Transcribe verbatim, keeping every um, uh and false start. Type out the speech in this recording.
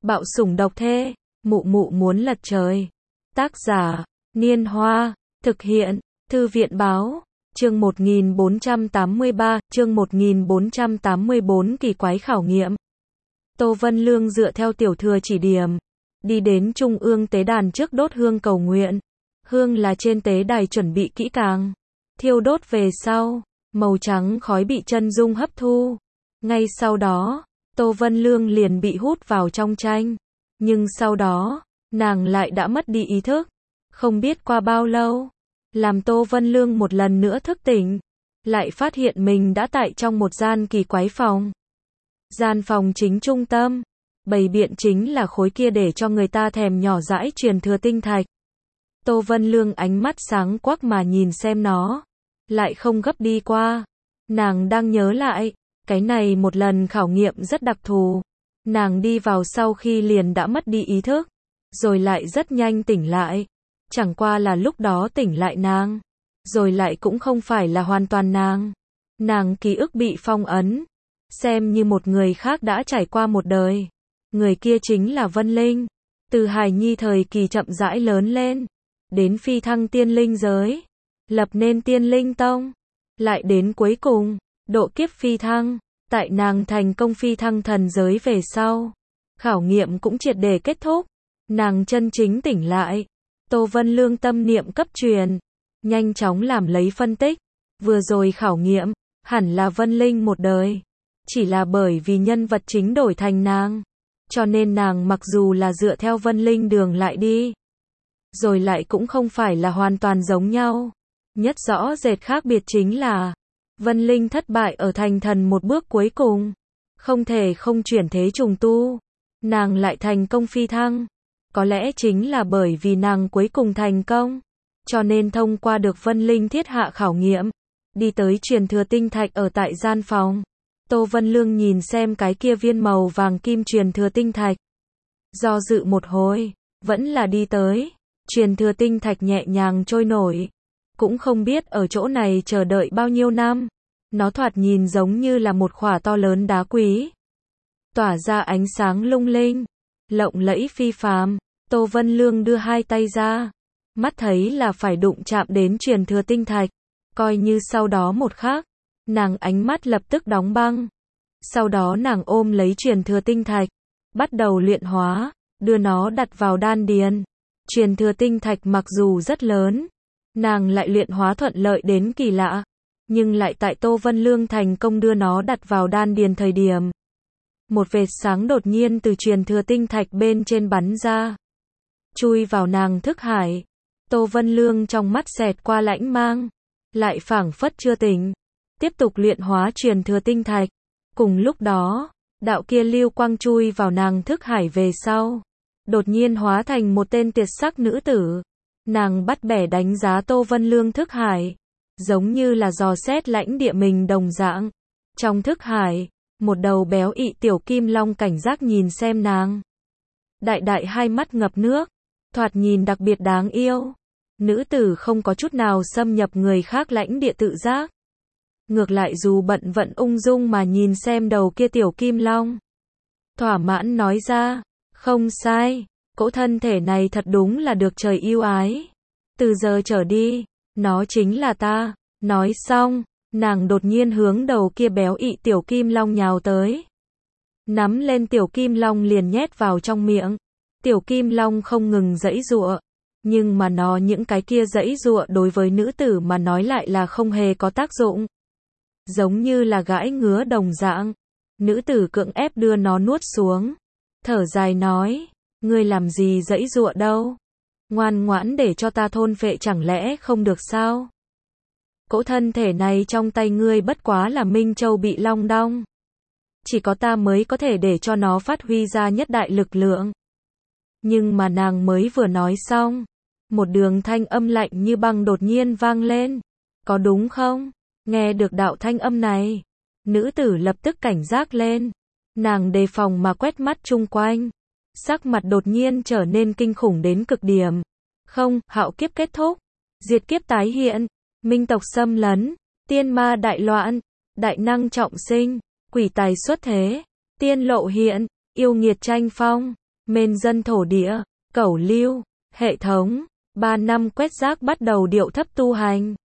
Bạo sủng độc thê, mụ mụ muốn lật trời. Tác giả, Niên Hoa, thực hiện, Thư viện báo, chương một nghìn bốn trăm tám mươi ba, chương một nghìn bốn trăm tám mươi bốn kỳ quái khảo nghiệm. Tô Vân Lương dựa theo tiểu thừa chỉ điểm, đi đến trung ương tế đàn trước đốt hương cầu nguyện. Hương là trên tế đài chuẩn bị kỹ càng, thiêu đốt về sau, màu trắng khói bị chân dung hấp thu. Ngay sau đó, Tô Vân Lương liền bị hút vào trong tranh, nhưng sau đó, nàng lại đã mất đi ý thức. Không biết qua bao lâu, làm Tô Vân Lương một lần nữa thức tỉnh, lại phát hiện mình đã tại trong một gian kỳ quái phòng. Gian phòng chính trung tâm, bày biện chính là khối kia để cho người ta thèm nhỏ dãi truyền thừa tinh thạch. Tô Vân Lương ánh mắt sáng quắc mà nhìn xem nó, lại không gấp đi qua. Nàng đang nhớ lại, cái này một lần khảo nghiệm rất đặc thù. Nàng đi vào sau khi liền đã mất đi ý thức, rồi lại rất nhanh tỉnh lại. Chẳng qua là lúc đó tỉnh lại nàng, rồi lại cũng không phải là hoàn toàn nàng. Nàng ký ức bị phong ấn, xem như một người khác đã trải qua một đời. Người kia chính là Vân Linh. Từ hài nhi thời kỳ chậm rãi lớn lên, đến phi thăng tiên linh giới, lập nên tiên linh tông, lại đến cuối cùng, độ kiếp phi thăng. Tại nàng thành công phi thăng thần giới về sau, khảo nghiệm cũng triệt để kết thúc. Nàng chân chính tỉnh lại. Tô Vân Lương tâm niệm cấp truyền, nhanh chóng làm lấy phân tích. Vừa rồi khảo nghiệm, hẳn là Vân Linh một đời. Chỉ là bởi vì nhân vật chính đổi thành nàng, cho nên nàng mặc dù là dựa theo Vân Linh đường lại đi, rồi lại cũng không phải là hoàn toàn giống nhau. Nhất rõ rệt khác biệt chính là, Vân Linh thất bại ở thành thần một bước cuối cùng, không thể không chuyển thế trùng tu. Nàng lại thành công phi thăng. Có lẽ chính là bởi vì nàng cuối cùng thành công, cho nên thông qua được Vân Linh thiết hạ khảo nghiệm, đi tới truyền thừa tinh thạch ở tại gian phòng. Tô Vân Lương nhìn xem cái kia viên màu vàng kim truyền thừa tinh thạch, do dự một hồi, vẫn là đi tới. Truyền thừa tinh thạch nhẹ nhàng trôi nổi, cũng không biết ở chỗ này chờ đợi bao nhiêu năm. Nó thoạt nhìn giống như là một khỏa to lớn đá quý, tỏa ra ánh sáng lung linh, lộng lẫy phi phàm. Tô Vân Lương đưa hai tay ra, mắt thấy là phải đụng chạm đến truyền thừa tinh thạch, coi như sau đó một khắc, nàng ánh mắt lập tức đóng băng. Sau đó nàng ôm lấy truyền thừa tinh thạch, bắt đầu luyện hóa, đưa nó đặt vào đan điền. Truyền thừa tinh thạch mặc dù rất lớn, nàng lại luyện hóa thuận lợi đến kỳ lạ, nhưng lại tại Tô Vân Lương thành công đưa nó đặt vào đan điền thời điểm, một vệt sáng đột nhiên từ truyền thừa tinh thạch bên trên bắn ra, chui vào nàng thức hải. Tô Vân Lương trong mắt xẹt qua lãnh mang, lại phảng phất chưa tỉnh, tiếp tục luyện hóa truyền thừa tinh thạch. Cùng lúc đó, đạo kia lưu quang chui vào nàng thức hải về sau, đột nhiên hóa thành một tên tuyệt sắc nữ tử. Nàng bắt bẻ đánh giá Tô Vân Lương thức hải, giống như là dò xét lãnh địa mình đồng dạng. Trong thức hải, một đầu béo ị tiểu kim long cảnh giác nhìn xem nàng. Đại đại hai mắt ngập nước, thoạt nhìn đặc biệt đáng yêu. Nữ tử không có chút nào xâm nhập người khác lãnh địa tự giác. Ngược lại dù bận vận ung dung mà nhìn xem đầu kia tiểu kim long. Thỏa mãn nói ra, không sai, cỗ thân thể này thật đúng là được trời yêu ái. Từ giờ trở đi, nó chính là ta. Nói xong, nàng đột nhiên hướng đầu kia béo ị tiểu kim long nhào tới. Nắm lên tiểu kim long liền nhét vào trong miệng. Tiểu kim long không ngừng giãy giụa, nhưng mà nó những cái kia giãy giụa đối với nữ tử mà nói lại là không hề có tác dụng. Giống như là gãi ngứa đồng dạng. Nữ tử cưỡng ép đưa nó nuốt xuống, thở dài nói, ngươi làm gì giãy giụa đâu? Ngoan ngoãn để cho ta thôn phệ chẳng lẽ không được sao? Cỗ thân thể này trong tay ngươi bất quá là Minh Châu bị long đong. Chỉ có ta mới có thể để cho nó phát huy ra nhất đại lực lượng. Nhưng mà nàng mới vừa nói xong, một đường thanh âm lạnh như băng đột nhiên vang lên. Có đúng không? Nghe được đạo thanh âm này, nữ tử lập tức cảnh giác lên. Nàng đề phòng mà quét mắt chung quanh, sắc mặt đột nhiên trở nên kinh khủng đến cực điểm. Không, hạo kiếp kết thúc, diệt kiếp tái hiện, minh tộc xâm lấn, tiên ma đại loạn, đại năng trọng sinh, quỷ tài xuất thế, tiên lộ hiện, yêu nghiệt tranh phong. Mên dân thổ địa, cẩu lưu, hệ thống, ba năm quét rác bắt đầu điệu thấp tu hành.